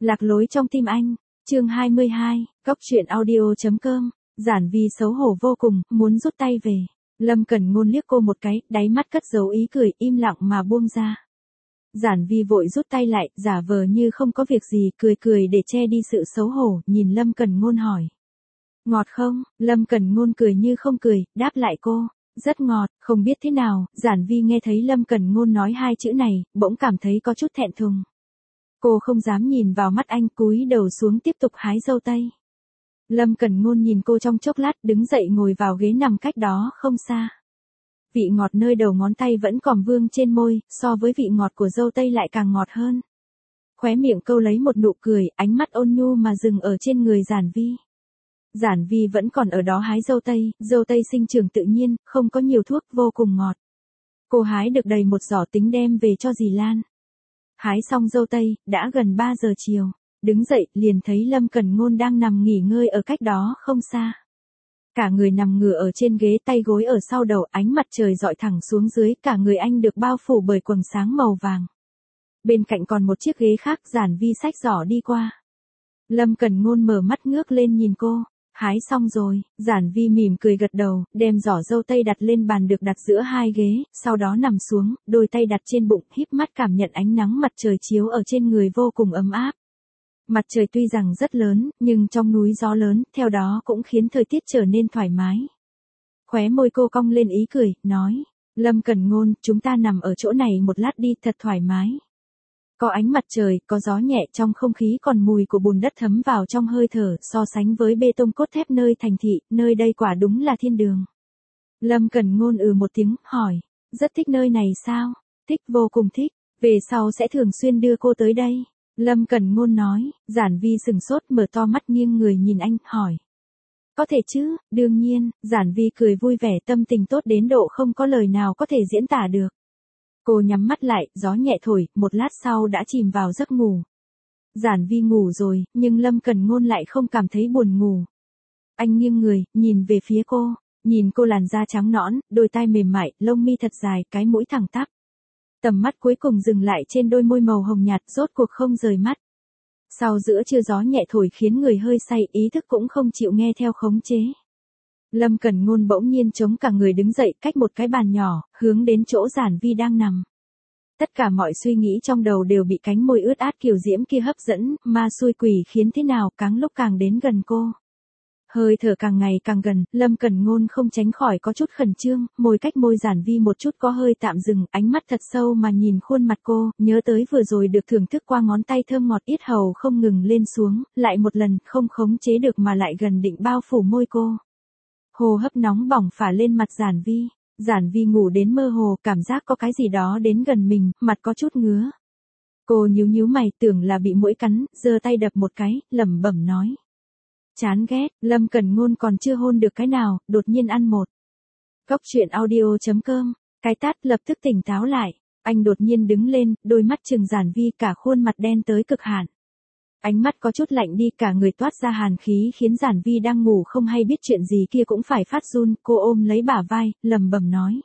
Lạc lối trong tim anh, chương 22, Cốc truyện audio.com, Giản Vi xấu hổ vô cùng, muốn rút tay về. Lâm Cẩn Ngôn liếc cô một cái, đáy mắt cất dấu ý cười, im lặng mà buông ra. Giản Vi vội rút tay lại, giả vờ như không có việc gì, cười cười để che đi sự xấu hổ, nhìn Lâm Cẩn Ngôn hỏi. Ngọt không? Lâm Cẩn Ngôn cười như không cười, đáp lại cô. Rất ngọt, không biết thế nào, Giản Vi nghe thấy Lâm Cẩn Ngôn nói hai chữ này, bỗng cảm thấy có chút thẹn thùng. Cô không dám nhìn vào mắt anh, cúi đầu xuống tiếp tục hái dâu tây. Lâm Cẩn Ngôn nhìn cô trong chốc lát, đứng dậy ngồi vào ghế nằm cách đó không xa. Vị ngọt nơi đầu ngón tay vẫn còn vương trên môi, so với vị ngọt của dâu tây lại càng ngọt hơn. Khóe miệng câu lấy một nụ cười, ánh mắt ôn nhu mà dừng ở trên người Giản Vi. Giản Vi vẫn còn ở đó hái dâu tây sinh trưởng tự nhiên, không có nhiều thuốc, vô cùng ngọt. Cô hái được đầy một giỏ tính đem về cho dì Lan. Hái xong dâu tây, đã gần 3 giờ chiều. Đứng dậy, liền thấy Lâm Cẩn Ngôn đang nằm nghỉ ngơi ở cách đó không xa. Cả người nằm ngửa ở trên ghế, tay gối ở sau đầu, ánh mặt trời dọi thẳng xuống dưới, cả người anh được bao phủ bởi quầng sáng màu vàng. Bên cạnh còn một chiếc ghế khác, Giản Vi xách giỏ đi qua. Lâm Cẩn Ngôn mở mắt ngước lên nhìn cô. Hái xong rồi, Giản Vi mỉm cười gật đầu, đem giỏ dâu tây đặt lên bàn được đặt giữa hai ghế, sau đó nằm xuống, đôi tay đặt trên bụng, híp mắt cảm nhận ánh nắng mặt trời chiếu ở trên người vô cùng ấm áp. Mặt trời tuy rằng rất lớn, nhưng trong núi gió lớn, theo đó cũng khiến thời tiết trở nên thoải mái. Khóe môi cô cong lên ý cười, nói, Lâm Cẩn Ngôn, chúng ta nằm ở chỗ này một lát đi, thật thoải mái. Có ánh mặt trời, có gió nhẹ, trong không khí còn mùi của bùn đất thấm vào trong hơi thở, so sánh với bê tông cốt thép nơi thành thị, nơi đây quả đúng là thiên đường. Lâm Cẩn Ngôn một tiếng, hỏi, rất thích nơi này sao? Thích, vô cùng thích, về sau sẽ thường xuyên đưa cô tới đây. Lâm Cẩn Ngôn nói. Giản Vi sừng sốt, mở to mắt nghiêng người nhìn anh, hỏi. Có thể chứ, đương nhiên. Giản Vi cười vui vẻ, tâm tình tốt đến độ không có lời nào có thể diễn tả được. Cô nhắm mắt lại, gió nhẹ thổi, một lát sau đã chìm vào giấc ngủ. Giản Vi ngủ rồi, nhưng Lâm Cẩn Ngôn lại không cảm thấy buồn ngủ. Anh nghiêng người, nhìn về phía cô, nhìn cô làn da trắng nõn, đôi tai mềm mại, lông mi thật dài, cái mũi thẳng tắp. Tầm mắt cuối cùng dừng lại trên đôi môi màu hồng nhạt, rốt cuộc không rời mắt. Sau giữa trưa gió nhẹ thổi khiến người hơi say, ý thức cũng không chịu nghe theo khống chế. Lâm Cẩn Ngôn bỗng nhiên chống cả người đứng dậy, cách một cái bàn nhỏ, hướng đến chỗ Giản Vi đang nằm. Tất cả mọi suy nghĩ trong đầu đều bị cánh môi ướt át kiều diễm kia hấp dẫn, ma xui quỷ khiến thế nào, càng lúc càng đến gần cô. Hơi thở càng ngày càng gần, Lâm Cẩn Ngôn không tránh khỏi có chút khẩn trương, môi cách môi Giản Vi một chút có hơi tạm dừng, ánh mắt thật sâu mà nhìn khuôn mặt cô, nhớ tới vừa rồi được thưởng thức qua ngón tay thơm ngọt yết hầu không ngừng lên xuống, lại một lần, không khống chế được mà lại gần định bao phủ môi cô. Hô hấp nóng bỏng phả lên mặt Giản Vi. Giản Vi ngủ đến mơ hồ, cảm giác có cái gì đó đến gần mình, mặt có chút ngứa. Cô nhíu mày, tưởng là bị muỗi cắn, giơ tay đập một cái, lẩm bẩm nói. Chán ghét, Lâm Cẩn Ngôn còn chưa hôn được cái nào, đột nhiên ăn một. Cốc truyện audio.com, cái tát lập tức tỉnh táo lại. Anh đột nhiên đứng lên, đôi mắt trừng Giản Vi, cả khuôn mặt đen tới cực hạn. Ánh mắt có chút lạnh đi, cả người toát ra hàn khí khiến Giản Vi đang ngủ không hay biết chuyện gì kia cũng phải phát run, cô ôm lấy bả vai, lẩm bẩm nói.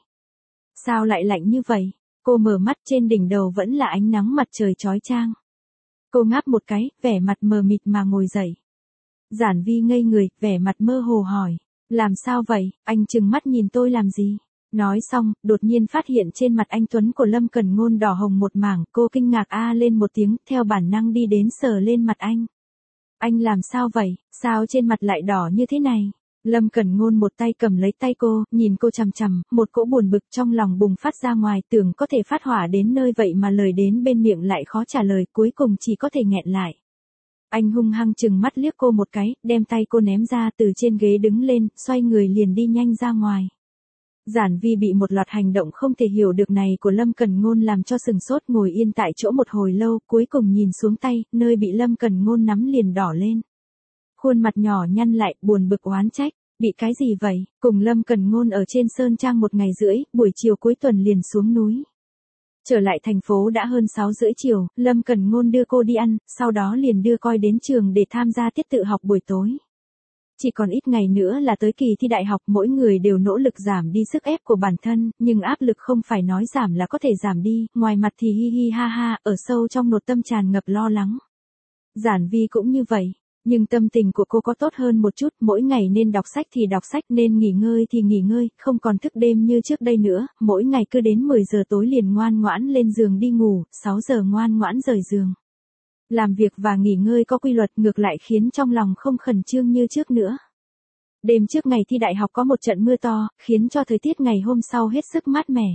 Sao lại lạnh như vậy? Cô mở mắt, trên đỉnh đầu vẫn là ánh nắng mặt trời chói chang. Cô ngáp một cái, vẻ mặt mờ mịt mà ngồi dậy. Giản Vi ngây người, vẻ mặt mơ hồ hỏi. Làm sao vậy, anh trừng mắt nhìn tôi làm gì? Nói xong, đột nhiên phát hiện trên mặt anh tuấn của Lâm Cẩn Ngôn đỏ hồng một mảng, cô kinh ngạc a lên một tiếng, theo bản năng đi đến sờ lên mặt anh. Anh làm sao vậy, sao trên mặt lại đỏ như thế này? Lâm Cẩn Ngôn một tay cầm lấy tay cô, nhìn cô chằm chằm, một cỗ buồn bực trong lòng bùng phát ra ngoài, tưởng có thể phát hỏa đến nơi vậy mà lời đến bên miệng lại khó trả lời, cuối cùng chỉ có thể nghẹn lại. Anh hung hăng chừng mắt liếc cô một cái, đem tay cô ném ra, từ trên ghế đứng lên, xoay người liền đi nhanh ra ngoài. Giản Vi bị một loạt hành động không thể hiểu được này của Lâm Cẩn Ngôn làm cho sừng sốt, ngồi yên tại chỗ một hồi lâu, cuối cùng nhìn xuống tay, nơi bị Lâm Cẩn Ngôn nắm liền đỏ lên. Khuôn mặt nhỏ nhăn lại, buồn bực oán trách, bị cái gì vậy? Cùng Lâm Cẩn Ngôn ở trên Sơn Trang 1 ngày rưỡi, buổi chiều cuối tuần liền xuống núi. Trở lại thành phố đã hơn 6 rưỡi chiều, Lâm Cẩn Ngôn đưa cô đi ăn, sau đó liền đưa coi đến trường để tham gia tiết tự học buổi tối. Chỉ còn ít ngày nữa là tới kỳ thi đại học, mỗi người đều nỗ lực giảm đi sức ép của bản thân, nhưng áp lực không phải nói giảm là có thể giảm đi, ngoài mặt thì hi hi ha ha, ở sâu trong nội tâm tràn ngập lo lắng. Giản Vi cũng như vậy. Nhưng tâm tình của cô có tốt hơn một chút, mỗi ngày nên đọc sách thì đọc sách, nên nghỉ ngơi thì nghỉ ngơi, không còn thức đêm như trước đây nữa, mỗi ngày cứ đến 10 giờ tối liền ngoan ngoãn lên giường đi ngủ, 6 giờ ngoan ngoãn rời giường. Làm việc và nghỉ ngơi có quy luật, ngược lại khiến trong lòng không khẩn trương như trước nữa. Đêm trước ngày thi đại học có một trận mưa to, khiến cho thời tiết ngày hôm sau hết sức mát mẻ.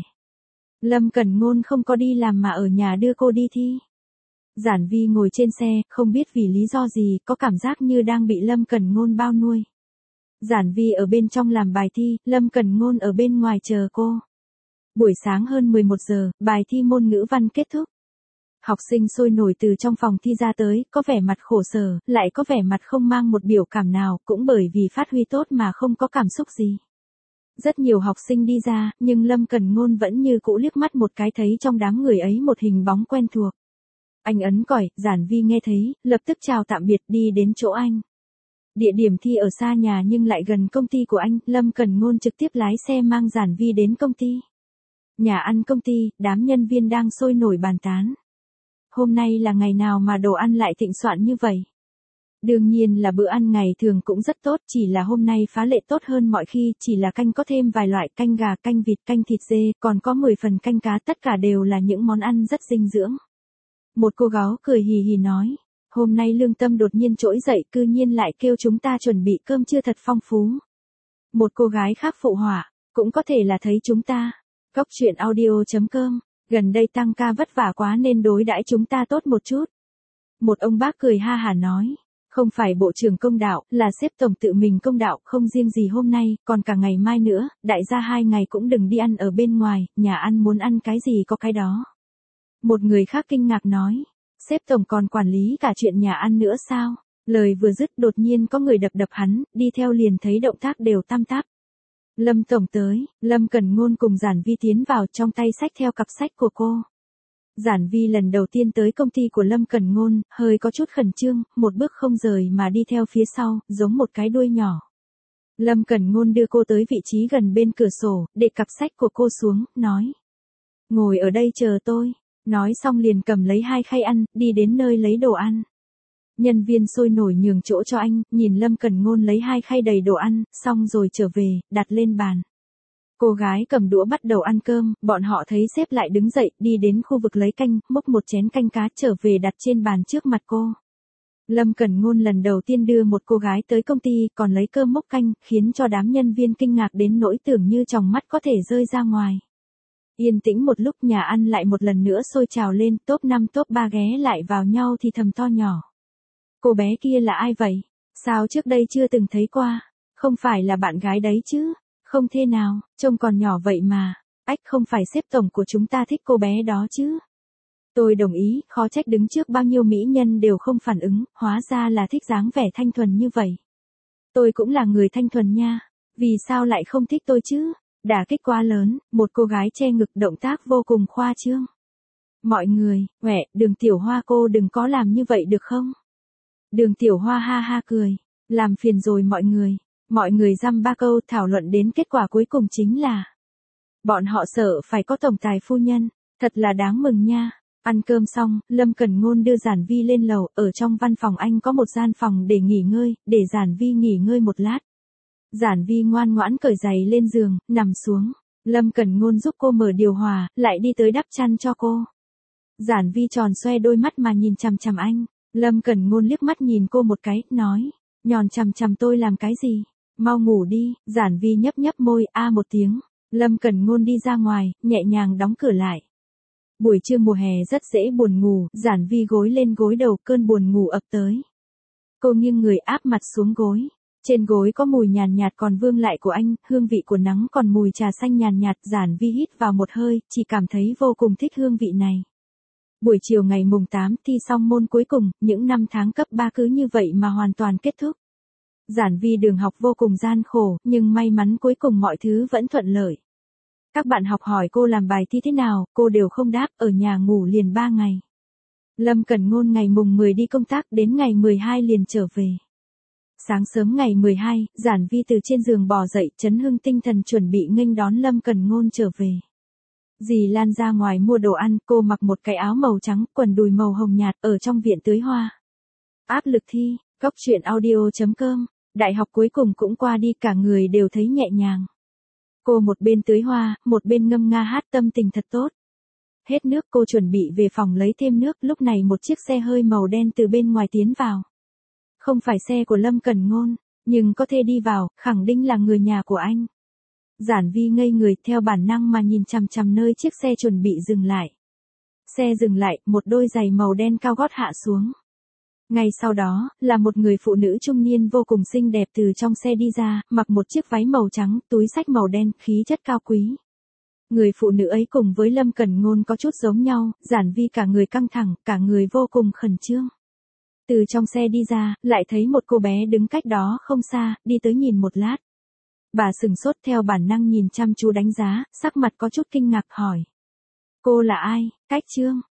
Lâm Cẩn Ngôn không có đi làm mà ở nhà đưa cô đi thi. Giản Vi ngồi trên xe, không biết vì lý do gì, có cảm giác như đang bị Lâm Cẩn Ngôn bao nuôi. Giản Vi ở bên trong làm bài thi, Lâm Cẩn Ngôn ở bên ngoài chờ cô. Buổi sáng hơn 11 giờ, bài thi môn ngữ văn kết thúc. Học sinh sôi nổi từ trong phòng thi ra tới, có vẻ mặt khổ sở, lại có vẻ mặt không mang một biểu cảm nào, cũng bởi vì phát huy tốt mà không có cảm xúc gì. Rất nhiều học sinh đi ra, nhưng Lâm Cẩn Ngôn vẫn như cũ liếc mắt một cái thấy trong đám người ấy một hình bóng quen thuộc. Anh ấn còi, Giản Vi nghe thấy, lập tức chào tạm biệt đi đến chỗ anh. Địa điểm thi ở xa nhà nhưng lại gần công ty của anh, Lâm Cẩn Ngôn trực tiếp lái xe mang Giản Vi đến công ty. Nhà ăn công ty, đám nhân viên đang sôi nổi bàn tán. Hôm nay là ngày nào mà đồ ăn lại thịnh soạn như vậy? Đương nhiên là bữa ăn ngày thường cũng rất tốt, chỉ là hôm nay phá lệ tốt hơn mọi khi, chỉ là canh có thêm vài loại canh gà, canh vịt, canh thịt dê, còn có 10 phần canh cá, tất cả đều là những món ăn rất dinh dưỡng. Một cô gái cười hì hì nói, hôm nay lương tâm đột nhiên trỗi dậy, cư nhiên lại kêu chúng ta chuẩn bị cơm trưa thật phong phú. Một cô gái khác phụ họa, cũng có thể là thấy chúng ta. Góc truyện audio.com, gần đây tăng ca vất vả quá nên đối đãi chúng ta tốt một chút. Một ông bác cười ha hả nói, không phải bộ trưởng công đạo, là sếp tổng tự mình công đạo, không riêng gì hôm nay, còn cả ngày mai nữa, đại gia 2 ngày cũng đừng đi ăn ở bên ngoài, nhà ăn muốn ăn cái gì có cái đó. Một người khác kinh ngạc nói, sếp tổng còn quản lý cả chuyện nhà ăn nữa sao? Lời vừa dứt đột nhiên có người đập đập hắn, đi theo liền thấy động tác đều tăm tắp. Lâm tổng tới, Lâm Cẩn Ngôn cùng Giản Vi tiến vào, trong tay xách theo cặp sách của cô. Giản Vi lần đầu tiên tới công ty của Lâm Cẩn Ngôn, hơi có chút khẩn trương, một bước không rời mà đi theo phía sau, giống một cái đuôi nhỏ. Lâm Cẩn Ngôn đưa cô tới vị trí gần bên cửa sổ, để cặp sách của cô xuống, nói. Ngồi ở đây chờ tôi. Nói xong liền cầm lấy 2 khay ăn, đi đến nơi lấy đồ ăn. Nhân viên sôi nổi nhường chỗ cho anh, nhìn Lâm Cẩn Ngôn lấy 2 khay đầy đồ ăn, xong rồi trở về, đặt lên bàn. Cô gái cầm đũa bắt đầu ăn cơm, bọn họ thấy sếp lại đứng dậy, đi đến khu vực lấy canh, múc một chén canh cá trở về đặt trên bàn trước mặt cô. Lâm Cẩn Ngôn lần đầu tiên đưa một cô gái tới công ty, còn lấy cơm múc canh, khiến cho đám nhân viên kinh ngạc đến nỗi tưởng như tròng mắt có thể rơi ra ngoài. Yên tĩnh một lúc, nhà ăn lại một lần nữa sôi trào lên, top 5 top 3 ghé lại vào nhau thì thầm to nhỏ. Cô bé kia là ai vậy? Sao trước đây chưa từng thấy qua? Không phải là bạn gái đấy chứ? Không thể nào, trông còn nhỏ vậy mà. Ách, không phải sếp tổng của chúng ta thích cô bé đó chứ? Tôi đồng ý, khó trách đứng trước bao nhiêu mỹ nhân đều không phản ứng, hóa ra là thích dáng vẻ thanh thuần như vậy. Tôi cũng là người thanh thuần nha, vì sao lại không thích tôi chứ? Đả kích quá lớn, một cô gái che ngực, động tác vô cùng khoa trương. Mọi người, Đường Tiểu Hoa cô đừng có làm như vậy được không? Đường Tiểu Hoa ha ha cười, làm phiền rồi mọi người. Mọi người dăm ba câu thảo luận đến kết quả cuối cùng chính là bọn họ sợ phải có tổng tài phu nhân, thật là đáng mừng nha. Ăn cơm xong, Lâm Cẩn Ngôn đưa Giản Vi lên lầu, ở trong văn phòng anh có một gian phòng để nghỉ ngơi, để Giản Vi nghỉ ngơi một lát. Giản Vi ngoan ngoãn cởi giày lên giường, nằm xuống. Lâm Cẩn Ngôn giúp cô mở điều hòa, lại đi tới đắp chăn cho cô. Giản Vi tròn xoe đôi mắt mà nhìn chằm chằm anh. Lâm Cẩn Ngôn liếc mắt nhìn cô một cái, nói, nhòn chằm chằm tôi làm cái gì? Mau ngủ đi. Giản Vi nhấp nhấp môi, a một tiếng. Lâm Cẩn Ngôn đi ra ngoài, nhẹ nhàng đóng cửa lại. Buổi trưa mùa hè rất dễ buồn ngủ, Giản Vi gối lên gối đầu, cơn buồn ngủ ập tới. Cô nghiêng người áp mặt xuống gối. Trên gối có mùi nhàn nhạt còn vương lại của anh, hương vị của nắng còn mùi trà xanh nhàn nhạt. Giản Vi hít vào một hơi, chỉ cảm thấy vô cùng thích hương vị này. Buổi chiều ngày mùng 8 thi xong môn cuối cùng, những năm tháng cấp 3 cứ như vậy mà hoàn toàn kết thúc. Giản Vi đường học vô cùng gian khổ, nhưng may mắn cuối cùng mọi thứ vẫn thuận lợi. Các bạn học hỏi cô làm bài thi thế nào, cô đều không đáp, ở nhà ngủ liền 3 ngày. Lâm Cẩn Ngôn ngày mùng 10 đi công tác, đến ngày 12 liền trở về. Sáng sớm ngày 12, Giản Vi từ trên giường bò dậy, chấn hưng tinh thần chuẩn bị nghênh đón Lâm Cẩn Ngôn trở về. Dì Lan ra ngoài mua đồ ăn, cô mặc một cái áo màu trắng, quần đùi màu hồng nhạt, ở trong viện tưới hoa. áp lực thi, Cóc truyện audio.com, đại học cuối cùng cũng qua đi, cả người đều thấy nhẹ nhàng. Cô một bên tưới hoa, một bên ngâm nga hát, tâm tình thật tốt. Hết nước, cô chuẩn bị về phòng lấy thêm nước, lúc này một chiếc xe hơi màu đen từ bên ngoài tiến vào. Không phải xe của Lâm Cẩn Ngôn, nhưng có thể đi vào, khẳng định là người nhà của anh. Giản Vi ngây người, theo bản năng mà nhìn chằm chằm nơi chiếc xe chuẩn bị dừng lại. Xe dừng lại, một đôi giày màu đen cao gót hạ xuống. Ngay sau đó, là một người phụ nữ trung niên vô cùng xinh đẹp từ trong xe đi ra, mặc một chiếc váy màu trắng, túi xách màu đen, khí chất cao quý. Người phụ nữ ấy cùng với Lâm Cẩn Ngôn có chút giống nhau, Giản Vi cả người căng thẳng, cả người vô cùng khẩn trương. Từ trong xe đi ra, lại thấy một cô bé đứng cách đó không xa, đi tới nhìn một lát. Bà sừng sốt, theo bản năng nhìn chăm chú đánh giá, sắc mặt có chút kinh ngạc hỏi. Cô là ai, Cách Trương?